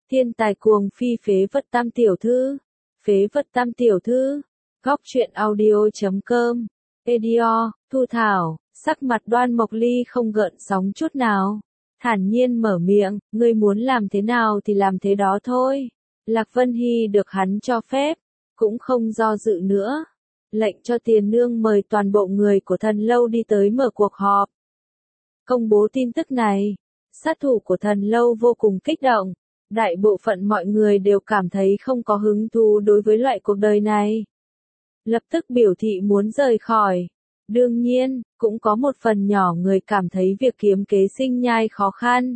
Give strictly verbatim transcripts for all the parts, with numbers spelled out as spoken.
Thiên tài cuồng phi phế vật tam tiểu thư. Phế vật tam tiểu thư. Góc truyện audio chấm com. Edio, Thu Thảo, sắc mặt Đoan Mộc Ly không gợn sóng chút nào. Thản nhiên mở miệng, ngươi muốn làm thế nào thì làm thế đó thôi. Lạc Vân Hy được hắn cho phép, cũng không do dự nữa. Lệnh cho Tiền Nương mời toàn bộ người của Thần Lâu đi tới mở cuộc họp. Công bố tin tức này, sát thủ của Thần Lâu vô cùng kích động. Đại bộ phận mọi người đều cảm thấy không có hứng thú đối với loại cuộc đời này. Lập tức biểu thị muốn rời khỏi. Đương nhiên, cũng có một phần nhỏ người cảm thấy việc kiếm kế sinh nhai khó khăn,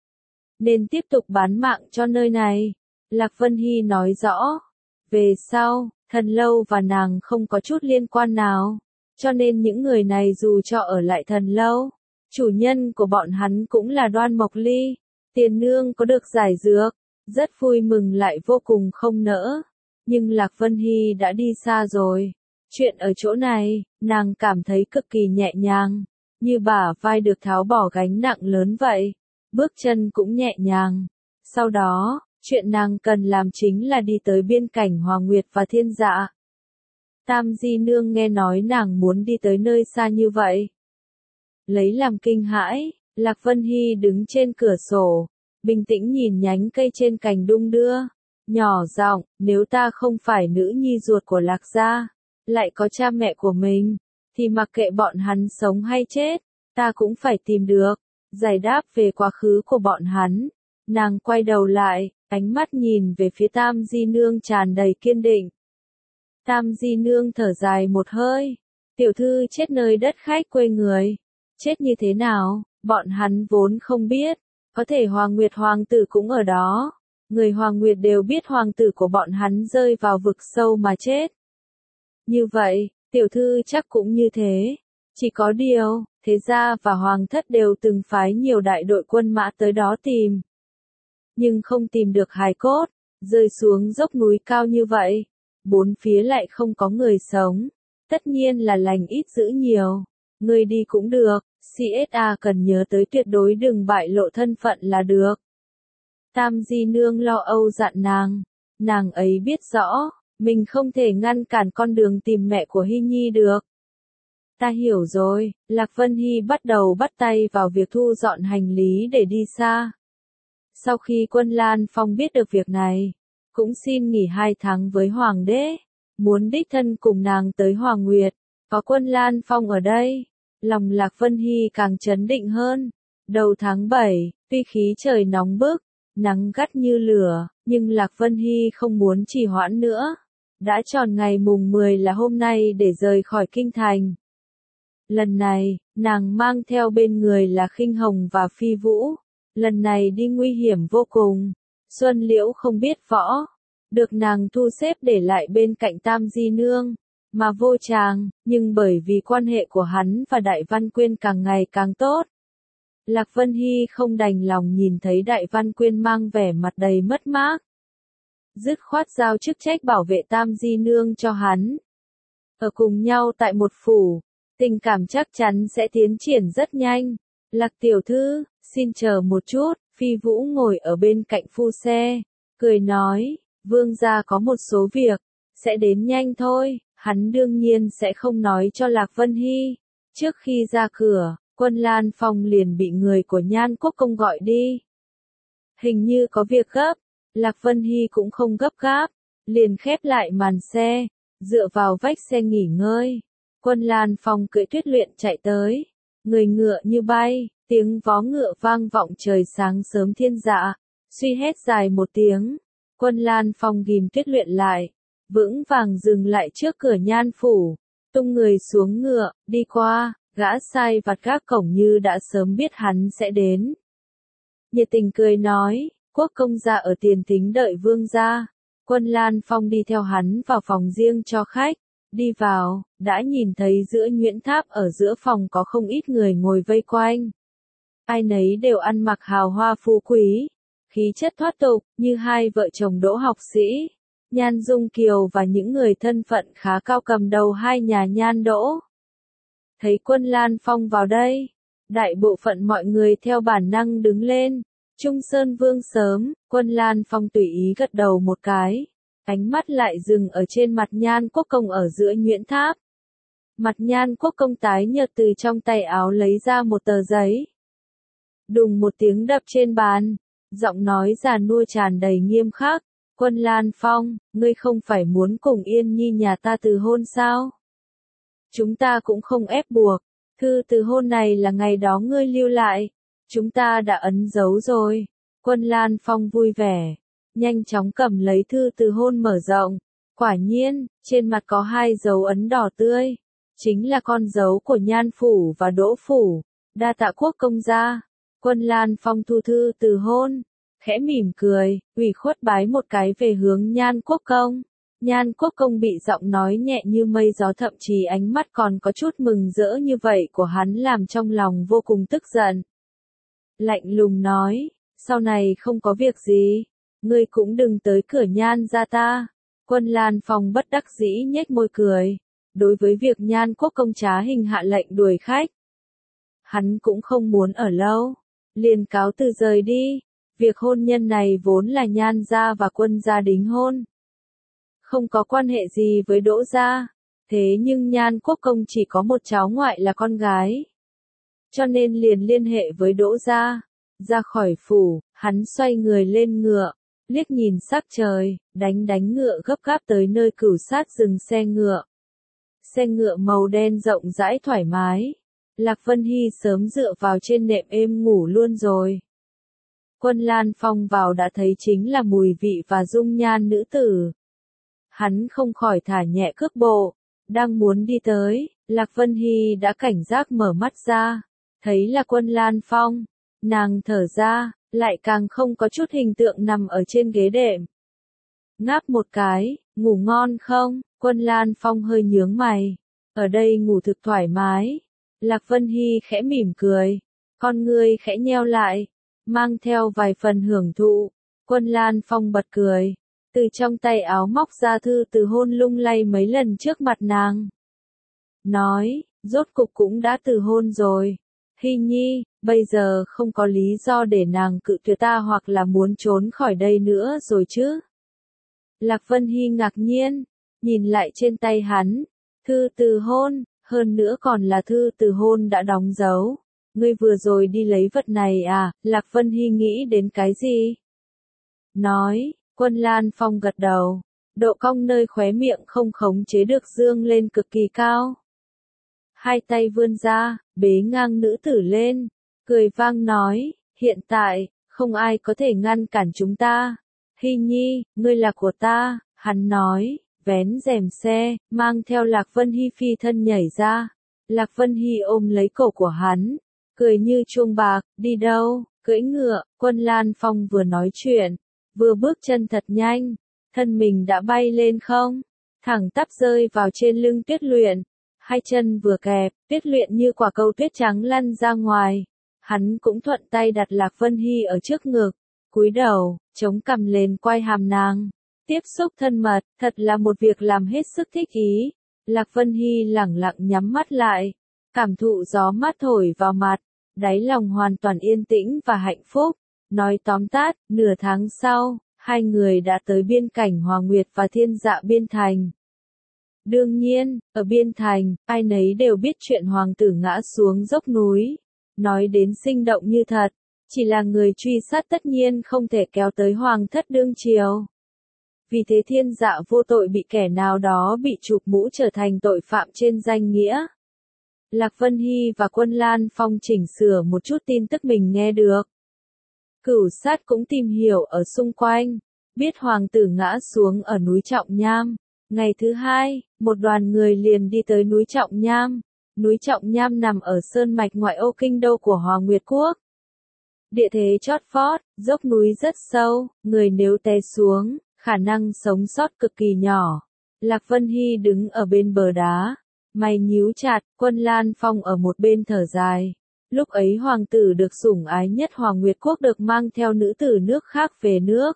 nên tiếp tục bán mạng cho nơi này. Lạc Vân Hy nói rõ. Về sau, Thần Lâu và nàng không có chút liên quan nào. Cho nên những người này dù cho ở lại Thần Lâu, chủ nhân của bọn hắn cũng là Đoan Mộc Ly. Tiền Nương có được giải dược, rất vui mừng lại vô cùng không nỡ. Nhưng Lạc Vân Hy đã đi xa rồi. Chuyện ở chỗ này, nàng cảm thấy cực kỳ nhẹ nhàng, như bả vai được tháo bỏ gánh nặng lớn vậy. Bước chân cũng nhẹ nhàng. Sau đó, chuyện nàng cần làm chính là đi tới biên cảnh Hòa Nguyệt và Thiên Dạ. Tam Di Nương nghe nói nàng muốn đi tới nơi xa như vậy, lấy làm kinh hãi. Lạc Vân Hy đứng trên cửa sổ, bình tĩnh nhìn nhánh cây trên cành đung đưa, nhỏ giọng, nếu ta không phải nữ nhi ruột của Lạc gia, lại có cha mẹ của mình, thì mặc kệ bọn hắn sống hay chết, ta cũng phải tìm được giải đáp về quá khứ của bọn hắn. Nàng quay đầu lại, ánh mắt nhìn về phía Tam Di Nương tràn đầy kiên định. Tam Di Nương thở dài một hơi, tiểu thư chết nơi đất khách quê người, chết như thế nào, bọn hắn vốn không biết, có thể Hoàng Nguyệt hoàng tử cũng ở đó, người Hoàng Nguyệt đều biết hoàng tử của bọn hắn rơi vào vực sâu mà chết. Như vậy, tiểu thư chắc cũng như thế. Chỉ có điều, thế gia và hoàng thất đều từng phái nhiều đại đội quân mã tới đó tìm. Nhưng không tìm được hài cốt, rơi xuống dốc núi cao như vậy. Bốn phía lại không có người sống. Tất nhiên là lành ít dữ nhiều. Người đi cũng được, xê ét a cần nhớ tới tuyệt đối đừng bại lộ thân phận là được. Tam Di Nương lo âu dặn nàng. Nàng ấy biết rõ, mình không thể ngăn cản con đường tìm mẹ của Hy Nhi được. Ta hiểu rồi. Lạc Vân Hy bắt đầu bắt tay vào việc thu dọn hành lý để đi xa. Sau khi Quân Lan Phong biết được việc này, cũng xin nghỉ hai tháng với Hoàng đế, muốn đích thân cùng nàng tới Hoàng Nguyệt. Có Quân Lan Phong ở đây, lòng Lạc Vân Hy càng chấn định hơn. Đầu tháng bảy, tuy khí trời nóng bức, nắng gắt như lửa, nhưng Lạc Vân Hy không muốn trì hoãn nữa. Đã tròn ngày mùng mười là hôm nay để rời khỏi kinh thành. Lần này, nàng mang theo bên người là Khinh Hồng và Phi Vũ. Lần này đi nguy hiểm vô cùng. Xuân Liễu không biết võ, được nàng thu xếp để lại bên cạnh Tam Di Nương, mà Vô Tràng, nhưng bởi vì quan hệ của hắn và Đại Văn Quyên càng ngày càng tốt. Lạc Vân Hy không đành lòng nhìn thấy Đại Văn Quyên mang vẻ mặt đầy mất mát. Dứt khoát giao chức trách bảo vệ Tam Di Nương cho hắn. Ở cùng nhau tại một phủ, tình cảm chắc chắn sẽ tiến triển rất nhanh. Lạc tiểu thư, xin chờ một chút. Phi Vũ ngồi ở bên cạnh phu xe, cười nói, vương gia có một số việc, sẽ đến nhanh thôi. Hắn đương nhiên sẽ không nói cho Lạc Vân Hy. Trước khi ra cửa, Quân Lan Phong liền bị người của Nhan Quốc Công gọi đi. Hình như có việc gấp. Lạc Vân Hy cũng không gấp gáp, liền khép lại màn xe, dựa vào vách xe nghỉ ngơi. Quân Lan Phong cưỡi Tuyết Luyện chạy tới, người ngựa như bay, tiếng vó ngựa vang vọng trời sáng sớm Thiên Dạ, suy hét dài một tiếng. Quân Lan Phong ghim Tuyết Luyện lại, vững vàng dừng lại trước cửa Nhan phủ, tung người xuống ngựa, đi qua, gã sai vặt gác cổng như đã sớm biết hắn sẽ đến. Nhiệt tình cười nói, Quốc công gia ở tiền thính đợi vương gia. Quân Lan Phong đi theo hắn vào phòng riêng cho khách. Đi vào, đã nhìn thấy giữa Nguyễn Tháp ở giữa phòng có không ít người ngồi vây quanh. Ai nấy đều ăn mặc hào hoa phú quý, khí chất thoát tục, như hai vợ chồng đỗ học sĩ, Nhan Dung Kiều và những người thân phận khá cao cầm đầu hai nhà Nhan Đỗ. Thấy Quân Lan Phong vào đây, đại bộ phận mọi người theo bản năng đứng lên, Trung Sơn Vương sớm, Quân Lan Phong tùy ý gật đầu một cái. Ánh mắt lại dừng ở trên mặt Nhan Quốc Công ở giữa nhuyễn tháp. Mặt Nhan Quốc Công tái nhợt từ trong tay áo lấy ra một tờ giấy. Đùng một tiếng đập trên bàn, giọng nói già nua tràn đầy nghiêm khắc. Quân Lan Phong, ngươi không phải muốn cùng Yên Nhi nhà ta từ hôn sao? Chúng ta cũng không ép buộc. Thư từ hôn này là ngày đó ngươi lưu lại. Chúng ta đã ấn dấu rồi. Quân Lan Phong vui vẻ. Nhanh chóng cầm lấy thư từ hôn mở rộng. Quả nhiên, trên mặt có hai dấu ấn đỏ tươi. Chính là con dấu của Nhan Phủ và Đỗ Phủ. Đa tạ Quốc công gia. Quân Lan Phong thu thư từ hôn. Khẽ mỉm cười, ủy khuất bái một cái về hướng Nhan Quốc Công. Nhan Quốc Công bị giọng nói nhẹ như mây gió thậm chí ánh mắt còn có chút mừng rỡ như vậy của hắn làm trong lòng vô cùng tức giận. Lạnh lùng nói, sau này không có việc gì, ngươi cũng đừng tới cửa Nhan gia ta. Quân Lan Phong bất đắc dĩ nhếch môi cười, đối với việc Nhan Quốc Công trá hình hạ lệnh đuổi khách. Hắn cũng không muốn ở lâu, liền cáo từ rời đi. Việc hôn nhân này vốn là Nhan gia và Quân gia đính hôn. Không có quan hệ gì với Đỗ gia. Thế nhưng Nhan Quốc Công chỉ có một cháu ngoại là con gái. Cho nên liền liên hệ với Đỗ gia. Ra khỏi phủ, hắn xoay người lên ngựa, liếc nhìn sắc trời, đánh đánh ngựa gấp gáp tới nơi cửu sát dừng xe ngựa. Xe ngựa màu đen rộng rãi thoải mái. Lạc Vân Hy sớm dựa vào trên nệm êm ngủ luôn rồi. Quân Lan Phong vào đã thấy chính là mùi vị và dung nhan nữ tử. Hắn không khỏi thả nhẹ cước bộ, đang muốn đi tới, Lạc Vân Hy đã cảnh giác mở mắt ra, thấy là Quân Lan Phong, nàng thở ra, lại càng không có chút hình tượng nằm ở trên ghế đệm. Ngáp một cái, ngủ ngon không? Quân Lan Phong hơi nhướng mày, ở đây ngủ thực thoải mái. Lạc Vân Hy khẽ mỉm cười, con ngươi khẽ nheo lại, mang theo vài phần hưởng thụ. Quân Lan Phong bật cười, từ trong tay áo móc ra thư từ hôn lung lay mấy lần trước mặt nàng. Nói, rốt cục cũng đã từ hôn rồi. Hy Nhi, bây giờ không có lý do để nàng cự tuyệt ta hoặc là muốn trốn khỏi đây nữa rồi chứ. Lạc Vân Hy ngạc nhiên, nhìn lại trên tay hắn, thư từ hôn, hơn nữa còn là thư từ hôn đã đóng dấu. Ngươi vừa rồi đi lấy vật này à? Lạc Vân Hy nghĩ đến cái gì? Nói, Quân Lan Phong gật đầu, độ cong nơi khóe miệng không khống chế được dương lên cực kỳ cao. Hai tay vươn ra, bế ngang nữ tử lên, cười vang nói, hiện tại, không ai có thể ngăn cản chúng ta. Hy Nhi, ngươi là của ta, hắn nói, vén rèm xe, mang theo Lạc Vân Hy phi thân nhảy ra. Lạc Vân Hy ôm lấy cổ của hắn, cười như chuông bạc, đi đâu, cưỡi ngựa. Quân Lan Phong vừa nói chuyện, vừa bước chân thật nhanh, thân mình đã bay lên không, thẳng tắp rơi vào trên lưng Tuyết Luyện, hai chân vừa kẹp, Tuyết Luyện như quả cầu tuyết trắng lăn ra ngoài, hắn cũng thuận tay đặt Lạc Vân Hy ở trước ngực, cúi đầu, chống cằm lên quai hàm nàng, tiếp xúc thân mật, thật là một việc làm hết sức thích ý. Lạc Vân Hy lẳng lặng nhắm mắt lại, cảm thụ gió mát thổi vào mặt, đáy lòng hoàn toàn yên tĩnh và hạnh phúc. Nói tóm tắt, nửa tháng sau, hai người đã tới biên cảnh Hòa Nguyệt và Thiên Dạ Biên Thành. Đương nhiên, ở Biên Thành, ai nấy đều biết chuyện hoàng tử ngã xuống dốc núi. Nói đến sinh động như thật, chỉ là người truy sát tất nhiên không thể kéo tới hoàng thất đương triều. Vì thế Thiên Dạ vô tội bị kẻ nào đó bị chụp mũ trở thành tội phạm trên danh nghĩa. Lạc Vân Hy và Quân Lan Phong chỉnh sửa một chút tin tức mình nghe được. Cửu sát cũng tìm hiểu ở xung quanh, biết hoàng tử ngã xuống ở núi Trọng Nham. Ngày thứ hai, một đoàn người liền đi tới núi Trọng Nham. Núi Trọng Nham nằm ở sơn mạch ngoại ô kinh đô của Hòa Nguyệt Quốc. Địa thế chót vót, dốc núi rất sâu, người nếu té xuống, khả năng sống sót cực kỳ nhỏ. Lạc Vân Hy đứng ở bên bờ đá, mày nhíu chặt, Quân Lan Phong ở một bên thở dài. Lúc ấy hoàng tử được sủng ái nhất Hòa Nguyệt Quốc được mang theo nữ tử nước khác về nước.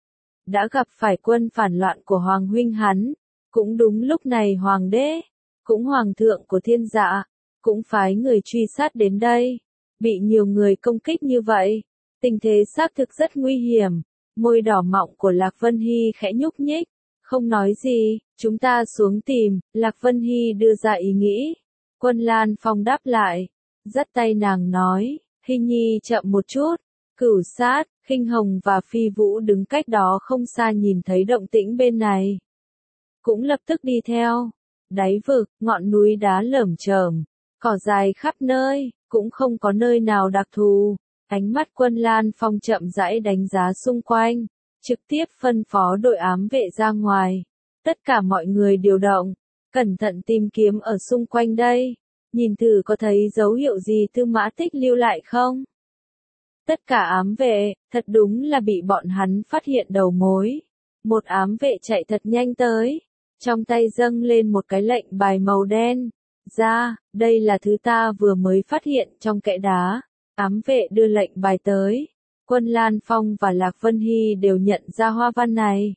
Đã gặp phải quân phản loạn của Hoàng huynh hắn. Cũng đúng lúc này Hoàng đế, cũng Hoàng thượng của Thiên Dạ, cũng phái người truy sát đến đây. Bị nhiều người công kích như vậy, Tình thế xác thực rất nguy hiểm. Môi đỏ mọng của Lạc Vân Hy khẽ nhúc nhích. Không nói gì, chúng ta xuống tìm, Lạc Vân Hy đưa ra ý nghĩ. Quân Lan Phong đáp lại. Dắt tay nàng nói, Hy Nhi chậm một chút. Cửu Sát, Khinh Hồng và Phi Vũ đứng cách đó không xa nhìn thấy động tĩnh bên này. Cũng lập tức đi theo. Đáy vực, ngọn núi đá lởm chởm, cỏ dài khắp nơi, cũng không có nơi nào đặc thù. Ánh mắt Quân Lan Phong chậm rãi đánh giá xung quanh, trực tiếp phân phó đội ám vệ ra ngoài. Tất cả mọi người điều động, cẩn thận tìm kiếm ở xung quanh đây, nhìn thử có thấy dấu hiệu gì Tư Mã Tích lưu lại không. Tất cả ám vệ, thật đúng là bị bọn hắn phát hiện đầu mối. Một ám vệ chạy thật nhanh tới, trong tay dâng lên một cái lệnh bài màu đen. Ra, đây là thứ ta vừa mới phát hiện trong kẽ đá. Ám vệ đưa lệnh bài tới. Quân Lan Phong và Lạc Vân Hy đều nhận ra hoa văn này.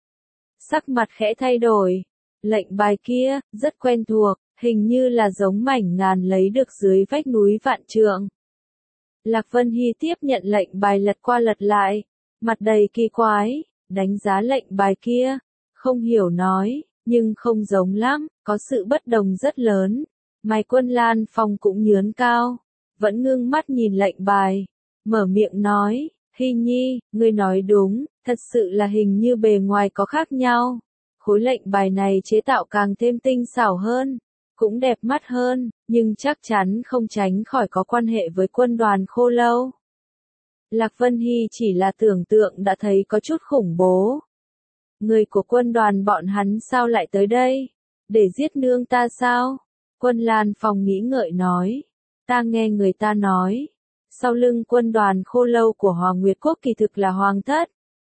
Sắc mặt khẽ thay đổi. Lệnh bài kia, rất quen thuộc, hình như là giống mảnh ngàn lấy được dưới vách núi Vạn Trượng. Lạc Vân Hy tiếp nhận lệnh bài lật qua lật lại, mặt đầy kỳ quái, đánh giá lệnh bài kia, không hiểu nói, nhưng không giống lắm, có sự bất đồng rất lớn. Mày Quân Lan Phong cũng nhướng cao, vẫn ngưng mắt nhìn lệnh bài, mở miệng nói, Hy Nhi, ngươi nói đúng, thật sự là hình như bề ngoài có khác nhau. Khối lệnh bài này chế tạo càng thêm tinh xảo hơn, cũng đẹp mắt hơn, nhưng chắc chắn không tránh khỏi có quan hệ với quân đoàn Khô Lâu. Lạc Vân Hy chỉ là tưởng tượng đã thấy có chút khủng bố. Người của quân đoàn bọn hắn sao lại tới đây? Để giết nương ta sao? Quân Lan Phong nghĩ ngợi nói. Ta nghe người ta nói. Sau lưng quân đoàn Khô Lâu của Hoàng Nguyệt Quốc kỳ thực là Hoàng Thất.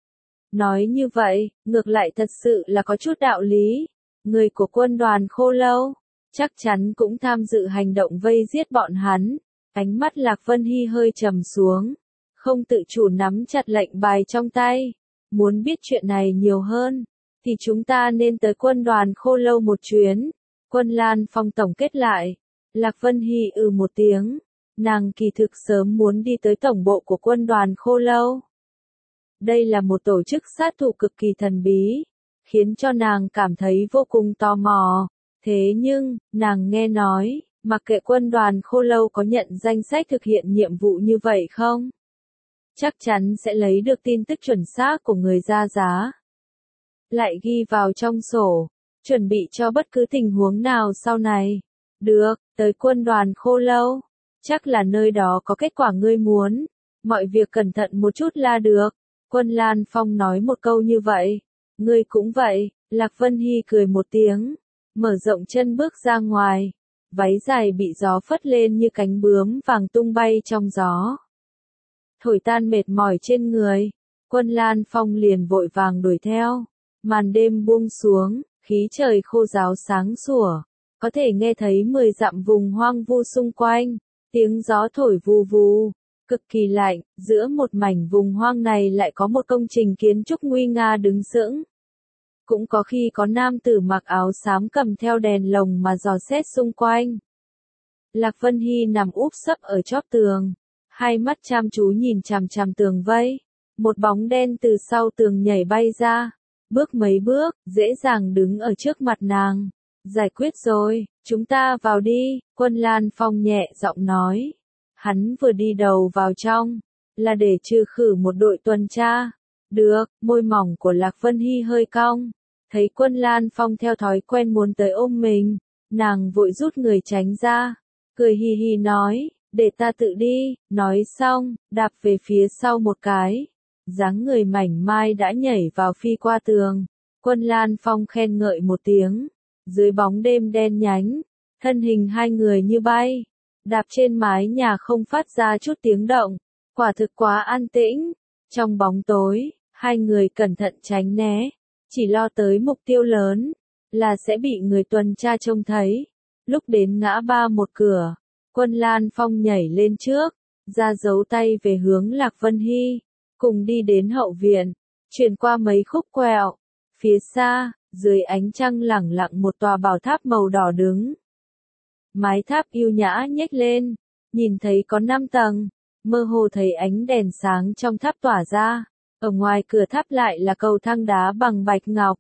Nói như vậy, ngược lại thật sự là có chút đạo lý. Người của quân đoàn Khô Lâu chắc chắn cũng tham dự hành động vây giết bọn hắn. Ánh mắt Lạc Vân Hy hơi trầm xuống, không tự chủ nắm chặt lệnh bài trong tay. Muốn biết chuyện này nhiều hơn, thì chúng ta nên tới quân đoàn Khô Lâu một chuyến. Quân Lan Phong tổng kết lại. Lạc Vân Hy ừ một tiếng. Nàng kỳ thực sớm muốn đi tới tổng bộ của quân đoàn Khô Lâu. Đây là một tổ chức sát thủ cực kỳ thần bí, khiến cho nàng cảm thấy vô cùng tò mò. Thế nhưng, nàng nghe nói, mặc kệ quân đoàn Khô Lâu có nhận danh sách thực hiện nhiệm vụ như vậy không, chắc chắn sẽ lấy được tin tức chuẩn xác của người ra giá. Lại ghi vào trong sổ, chuẩn bị cho bất cứ tình huống nào sau này. Được, tới quân đoàn Khô Lâu. Chắc là nơi đó có kết quả ngươi muốn. Mọi việc cẩn thận một chút là được. Quân Lan Phong nói một câu như vậy. Ngươi cũng vậy. Lạc Vân Hy cười một tiếng, mở rộng chân bước ra ngoài. Váy dài bị gió phất lên như cánh bướm vàng tung bay trong gió, thổi tan mệt mỏi trên người. Quân Lan Phong liền vội vàng đuổi theo. Màn đêm buông xuống, khí trời khô ráo sáng sủa, có thể nghe thấy mười dặm vùng hoang vu xung quanh, tiếng gió thổi vù vù, cực kỳ lạnh. Giữa một mảnh vùng hoang này lại có một công trình kiến trúc nguy nga đứng sững. Cũng có khi có nam tử mặc áo xám cầm theo đèn lồng mà dò xét xung quanh. Lạc Vân Hy nằm úp sấp ở chóp tường, hai mắt chăm chú nhìn chằm chằm tường vây. Một bóng đen từ sau tường nhảy bay ra, bước mấy bước, dễ dàng đứng ở trước mặt nàng. Giải quyết rồi, chúng ta vào đi, Quân Lan Phong nhẹ giọng nói. Hắn vừa đi đầu vào trong, là để trừ khử một đội tuần tra. Được, môi mỏng của Lạc Vân Hy hơi cong. Thấy Quân Lan Phong theo thói quen muốn tới ôm mình, nàng vội rút người tránh ra. Cười hì hì nói, để ta tự đi, nói xong, đạp về phía sau một cái. Dáng người mảnh mai đã nhảy vào phi qua tường. Quân Lan Phong khen ngợi một tiếng. Dưới bóng đêm đen nhánh, thân hình hai người như bay, đạp trên mái nhà không phát ra chút tiếng động. Quả thực quá an tĩnh. Trong bóng tối, hai người cẩn thận tránh né, chỉ lo tới mục tiêu lớn, là sẽ bị người tuần tra trông thấy. Lúc đến ngã ba một cửa, Quân Lan Phong nhảy lên trước, ra dấu tay về hướng Lạc Vân Hy, cùng đi đến hậu viện, chuyển qua mấy khúc quẹo. Phía xa, dưới ánh trăng lẳng lặng một tòa bảo tháp màu đỏ đứng. Mái tháp yêu nhã nhếch lên, nhìn thấy có năm tầng, mơ hồ thấy ánh đèn sáng trong tháp tỏa ra, ở ngoài cửa tháp lại là cầu thang đá bằng bạch ngọc.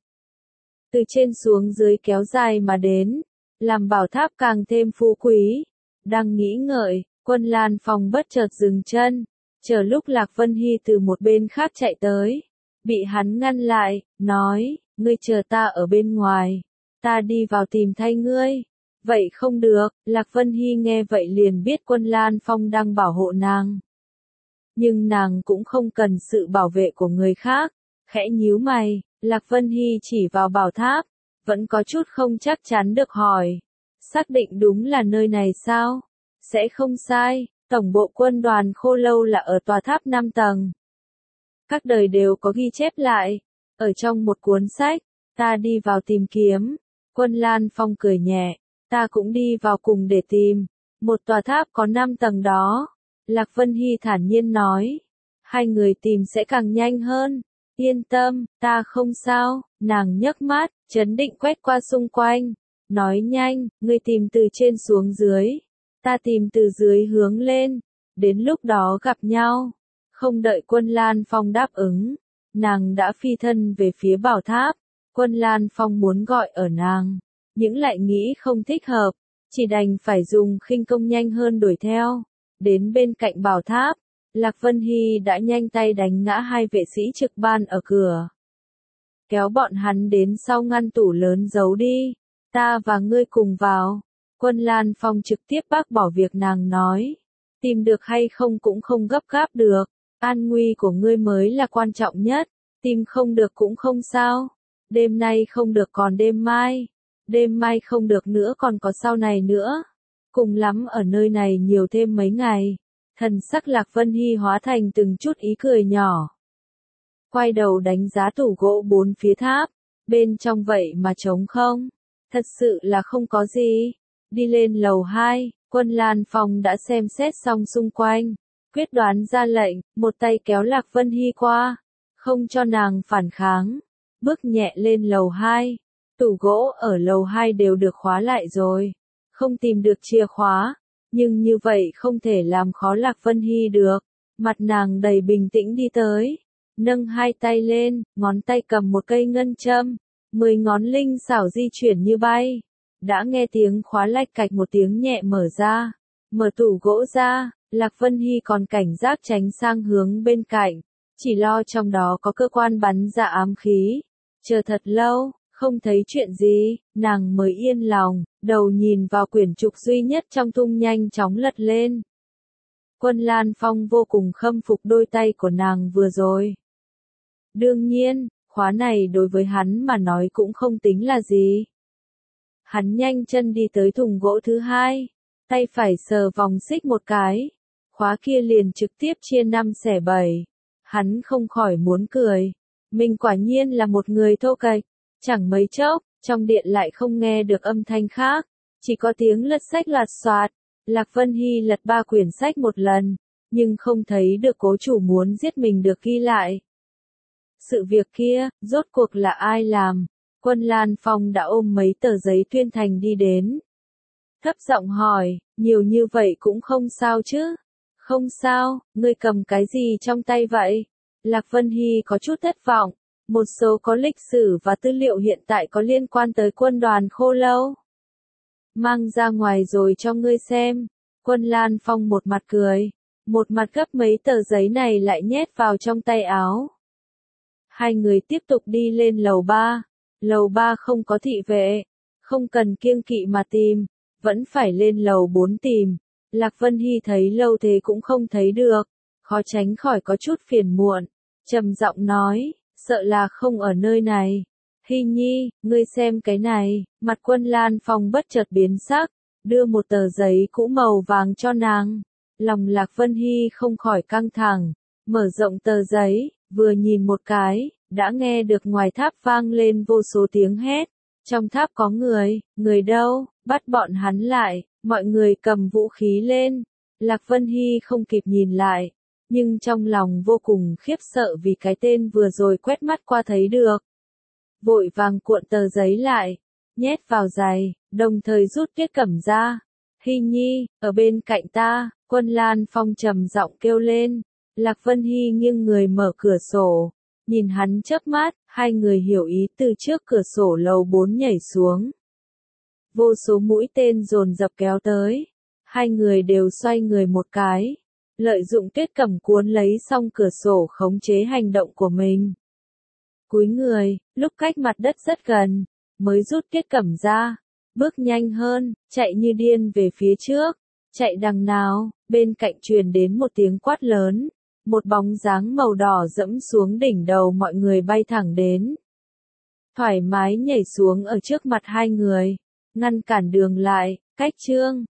Từ trên xuống dưới kéo dài mà đến, làm bảo tháp càng thêm phú quý. Đang nghĩ ngợi, Quân Lan Phong bất chợt dừng chân, chờ lúc Lạc Vân Hy từ một bên khác chạy tới, bị hắn ngăn lại, nói, ngươi chờ ta ở bên ngoài, ta đi vào tìm thay ngươi. Vậy không được, Lạc Vân Hy nghe vậy liền biết Quân Lan Phong đang bảo hộ nàng. Nhưng nàng cũng không cần sự bảo vệ của người khác, khẽ nhíu mày, Lạc Vân Hy chỉ vào bảo tháp, vẫn có chút không chắc chắn được hỏi. Xác định đúng là nơi này sao? Sẽ không sai, tổng bộ quân đoàn Khô Lâu là ở tòa tháp năm tầng. Các đời đều có ghi chép lại, ở trong một cuốn sách, ta đi vào tìm kiếm. Quân Lan Phong cười nhẹ, ta cũng đi vào cùng để tìm. Một tòa tháp có năm tầng đó. Lạc Vân Hy thản nhiên nói, hai người tìm sẽ càng nhanh hơn. Yên tâm, ta không sao, nàng nhấc mắt, trấn định quét qua xung quanh. Nói nhanh, ngươi tìm từ trên xuống dưới, ta tìm từ dưới hướng lên, đến lúc đó gặp nhau. Không đợi Quân Lan Phong đáp ứng, nàng đã phi thân về phía bảo tháp. Quân Lan Phong muốn gọi ở nàng, nhưng lại nghĩ không thích hợp, chỉ đành phải dùng khinh công nhanh hơn đuổi theo. Đến bên cạnh bảo tháp, Lạc Vân Hy đã nhanh tay đánh ngã hai vệ sĩ trực ban ở cửa. Kéo bọn hắn đến sau ngăn tủ lớn giấu đi, ta và ngươi cùng vào. Quân Lan Phong trực tiếp bác bỏ việc nàng nói, tìm được hay không cũng không gấp gáp được, an nguy của ngươi mới là quan trọng nhất, tìm không được cũng không sao, đêm nay không được còn đêm mai, đêm mai không được nữa còn có sau này nữa, cùng lắm ở nơi này nhiều thêm mấy ngày. Thần sắc Lạc Vân Hy hóa thành từng chút ý cười nhỏ. Quay đầu đánh giá tủ gỗ bốn phía tháp, bên trong vậy mà trống không, thật sự là không có gì. Đi lên lầu hai, Quân Lan Phong đã xem xét xong xung quanh, quyết đoán ra lệnh, một tay kéo Lạc Vân Hy qua, không cho nàng phản kháng, bước nhẹ lên lầu hai. Tủ gỗ ở lầu hai đều được khóa lại rồi, không tìm được chìa khóa, nhưng như vậy không thể làm khó Lạc Vân Hy được. Mặt nàng đầy bình tĩnh đi tới, nâng hai tay lên, ngón tay cầm một cây ngân châm, mười ngón linh xảo di chuyển như bay. Đã nghe tiếng khóa lạch cạch một tiếng nhẹ mở ra, mở tủ gỗ ra, Lạc Vân Hy còn cảnh giác tránh sang hướng bên cạnh, chỉ lo trong đó có cơ quan bắn ra ám khí. Chờ thật lâu, không thấy chuyện gì, nàng mới yên lòng, đầu nhìn vào quyển trục duy nhất trong thung nhanh chóng lật lên. Quân Lan Phong vô cùng khâm phục đôi tay của nàng vừa rồi. Đương nhiên, khóa này đối với hắn mà nói cũng không tính là gì. Hắn nhanh chân đi tới thùng gỗ thứ hai, tay phải sờ vòng xích một cái, khóa kia liền trực tiếp chia năm xẻ bảy. Hắn không khỏi muốn cười, mình quả nhiên là một người thô kệch. Chẳng mấy chốc, trong điện lại không nghe được âm thanh khác, chỉ có tiếng lật sách lạt soạt. Lạc Vân Hy lật ba quyển sách một lần, nhưng không thấy được cố chủ muốn giết mình được ghi lại. Sự việc kia, rốt cuộc là ai làm? Quân Lan Phong đã ôm mấy tờ giấy tuyên thành đi đến. Thấp giọng hỏi, nhiều như vậy cũng không sao chứ? Không sao, ngươi cầm cái gì trong tay vậy? Lạc Vân Hy có chút thất vọng. Một số có lịch sử và tư liệu hiện tại có liên quan tới quân đoàn Khô Lâu. Mang ra ngoài rồi cho ngươi xem. Quân Lan Phong một mặt cười, một mặt gấp mấy tờ giấy này lại nhét vào trong tay áo. Hai người tiếp tục đi lên lầu ba. Lầu ba không có thị vệ, không cần kiêng kỵ mà tìm, vẫn phải lên lầu bốn tìm. Lạc Vân Hy thấy lâu thế cũng không thấy được, khó tránh khỏi có chút phiền muộn, trầm giọng nói, sợ là không ở nơi này. Hy Nhi, ngươi xem cái này. Mặt Quân Lan Phong bất chợt biến sắc, đưa một tờ giấy cũ màu vàng cho nàng. Lòng Lạc Vân Hy không khỏi căng thẳng, mở rộng tờ giấy, vừa nhìn một cái, đã nghe được ngoài tháp vang lên vô số tiếng hét. Trong tháp có người, người đâu, bắt bọn hắn lại, mọi người cầm vũ khí lên. Lạc Vân Hy không kịp nhìn lại, nhưng trong lòng vô cùng khiếp sợ vì cái tên vừa rồi quét mắt qua thấy được. Vội vàng cuộn tờ giấy lại, nhét vào giày, đồng thời rút tiết cẩm ra. Hy Nhi, ở bên cạnh ta, Quân Lan Phong trầm giọng kêu lên. Lạc Vân Hy nghiêng người mở cửa sổ, nhìn hắn chớp mắt, hai người hiểu ý từ trước cửa sổ lầu bốn nhảy xuống. Vô số mũi tên dồn dập kéo tới, hai người đều xoay người một cái, lợi dụng Tuyết Cẩm cuốn lấy xong cửa sổ khống chế hành động của mình. Cúi người, lúc cách mặt đất rất gần, mới rút Tuyết Cẩm ra, bước nhanh hơn, chạy như điên về phía trước, chạy đằng nào, bên cạnh truyền đến một tiếng quát lớn, một bóng dáng màu đỏ dẫm xuống đỉnh đầu mọi người bay thẳng đến. Thoải mái nhảy xuống ở trước mặt hai người, ngăn cản đường lại, cách Trương